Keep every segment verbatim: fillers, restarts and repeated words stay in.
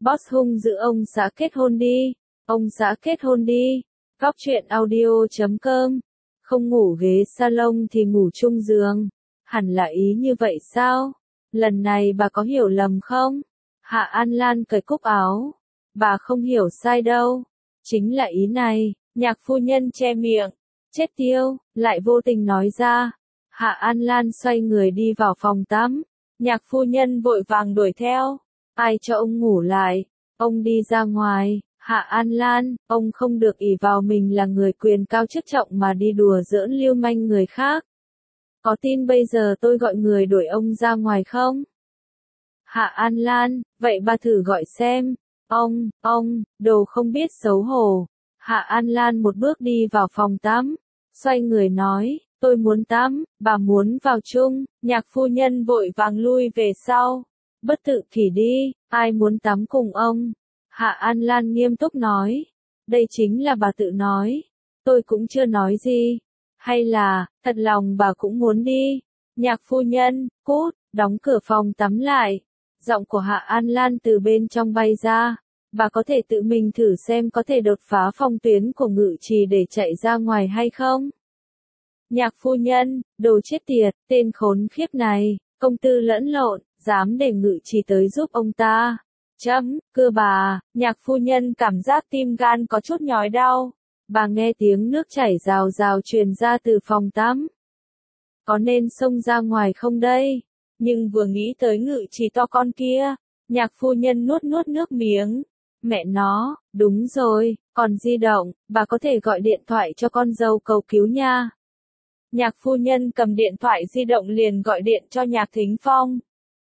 Boss hung dữ ông xã kết hôn đi. Ông xã kết hôn đi. Góc truyện audio chấm com. Không ngủ ghế salon thì ngủ chung giường. Hẳn là ý như vậy sao? Lần này bà có hiểu lầm không? Hạ An Lan cởi cúc áo. Bà không hiểu sai đâu. Chính là ý này. Nhạc phu nhân che miệng. Chết tiêu, lại vô tình nói ra. Hạ An Lan xoay người đi vào phòng tắm. Nhạc phu nhân vội vàng đuổi theo. Ai cho ông ngủ lại? Ông đi ra ngoài. Hạ An Lan, ông không được ỷ vào mình là người quyền cao chức trọng mà đi đùa giỡn lưu manh người khác. Có tin bây giờ tôi gọi người đuổi ông ra ngoài không? Hạ An Lan, vậy bà thử gọi xem. Ông, ông, đồ không biết xấu hổ. Hạ An Lan một bước đi vào phòng tắm. Xoay người nói, tôi muốn tắm, bà muốn vào chung. Nhạc phu nhân vội vàng lui về sau. Bất tự kỷ đi, ai muốn tắm cùng ông? Hạ An Lan nghiêm túc nói. Đây chính là bà tự nói. Tôi cũng chưa nói gì. Hay là, thật lòng bà cũng muốn đi. Nhạc phu nhân, cút, đóng cửa phòng tắm lại. Giọng của Hạ An Lan từ bên trong bay ra. Bà có thể tự mình thử xem có thể đột phá phong tuyến của ngự trì để chạy ra ngoài hay không? Nhạc phu nhân, đồ chết tiệt, tên khốn khiếp này, công tư lẫn lộn, dám để ngự trì tới giúp ông ta. Chấm, cưa bà, nhạc phu nhân cảm giác tim gan có chút nhói đau. Bà nghe tiếng nước chảy rào rào truyền ra từ phòng tắm. Có nên xông ra ngoài không đây? Nhưng vừa nghĩ tới ngự trì to con kia, nhạc phu nhân nuốt nuốt nước miếng. Mẹ nó, đúng rồi, còn di động, bà có thể gọi điện thoại cho con dâu cầu cứu nha. Nhạc phu nhân cầm điện thoại di động liền gọi điện cho Nhạc Thính Phong.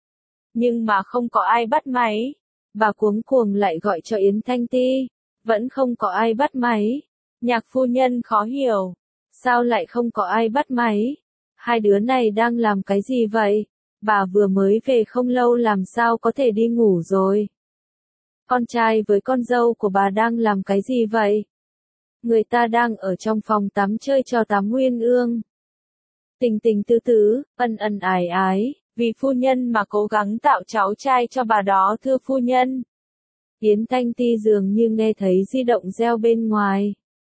Nhưng mà không có ai bắt máy. Bà cuống cuồng lại gọi cho Yến Thanh Ti. Vẫn không có ai bắt máy. Nhạc phu nhân khó hiểu. Sao lại không có ai bắt máy? Hai đứa này đang làm cái gì vậy? Bà vừa mới về không lâu làm sao có thể đi ngủ rồi? Con trai với con dâu của bà đang làm cái gì vậy? Người ta đang ở trong phòng tắm chơi trò tắm nguyên ương. Tình tình tứ tứ, ân ân ái ái, vì phu nhân mà cố gắng tạo cháu trai cho bà đó thưa phu nhân. Yến Thanh Ti dường như nghe thấy di động reo bên ngoài.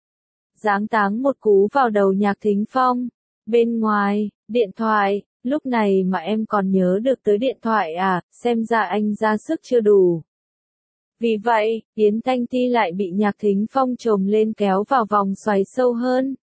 Giáng táng một cú vào đầu Nhạc Thính Phong. Bên ngoài, điện thoại, lúc này mà em còn nhớ được tới điện thoại à, xem ra anh ra sức chưa đủ. Vì vậy, Yến Thanh Ti lại bị Nhạc Thính Phong trồm lên kéo vào vòng xoáy sâu hơn.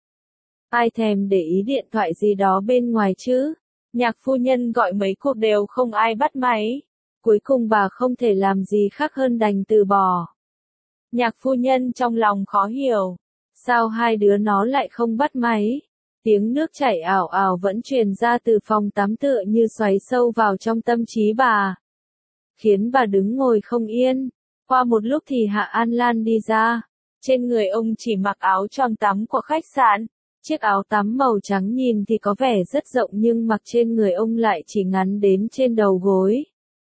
Ai thèm để ý điện thoại gì đó bên ngoài chứ? Nhạc phu nhân gọi mấy cuộc đều không ai bắt máy. Cuối cùng bà không thể làm gì khác hơn đành từ bỏ. Nhạc phu nhân trong lòng khó hiểu. Sao hai đứa nó lại không bắt máy? Tiếng nước chảy ảo ảo vẫn truyền ra từ phòng tắm tựa như xoáy sâu vào trong tâm trí bà. Khiến bà đứng ngồi không yên. Qua một lúc thì Hạ An Lan đi ra. Trên người ông chỉ mặc áo choàng tắm của khách sạn. Chiếc áo tắm màu trắng nhìn thì có vẻ rất rộng nhưng mặc trên người ông lại chỉ ngắn đến trên đầu gối.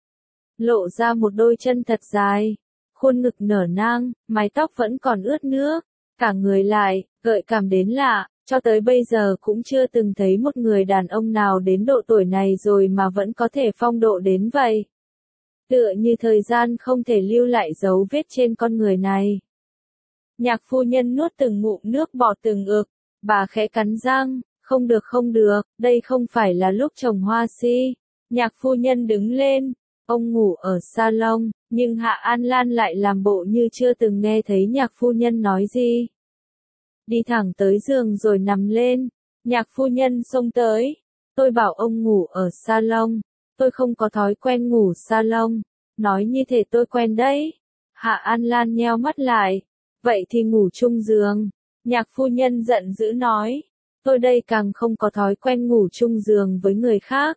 Lộ ra một đôi chân thật dài. Khuôn ngực nở nang, mái tóc vẫn còn ướt nước. Cả người lại, gợi cảm đến lạ. Cho tới bây giờ cũng chưa từng thấy một người đàn ông nào đến độ tuổi này rồi mà vẫn có thể phong độ đến vậy. Tựa như thời gian không thể lưu lại dấu vết trên con người này. Nhạc phu nhân nuốt từng ngụm nước bọt từng ực. Bà khẽ cắn răng, không được không được, đây không phải là lúc trồng hoa si. Nhạc phu nhân đứng lên, ông ngủ ở salon, nhưng Hạ An Lan lại làm bộ như chưa từng nghe thấy nhạc phu nhân nói gì. Đi thẳng tới giường rồi nằm lên, nhạc phu nhân xông tới. Tôi bảo ông ngủ ở salon, tôi không có thói quen ngủ salon, nói như thể tôi quen đấy. Hạ An Lan nheo mắt lại, vậy thì ngủ chung giường. Nhạc phu nhân giận dữ nói, tôi đây càng không có thói quen ngủ chung giường với người khác.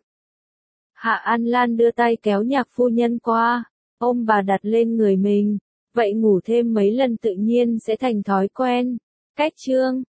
Hạ An Lan đưa tay kéo nhạc phu nhân qua, ôm bà đặt lên người mình, vậy ngủ thêm mấy lần tự nhiên sẽ thành thói quen. Cách chương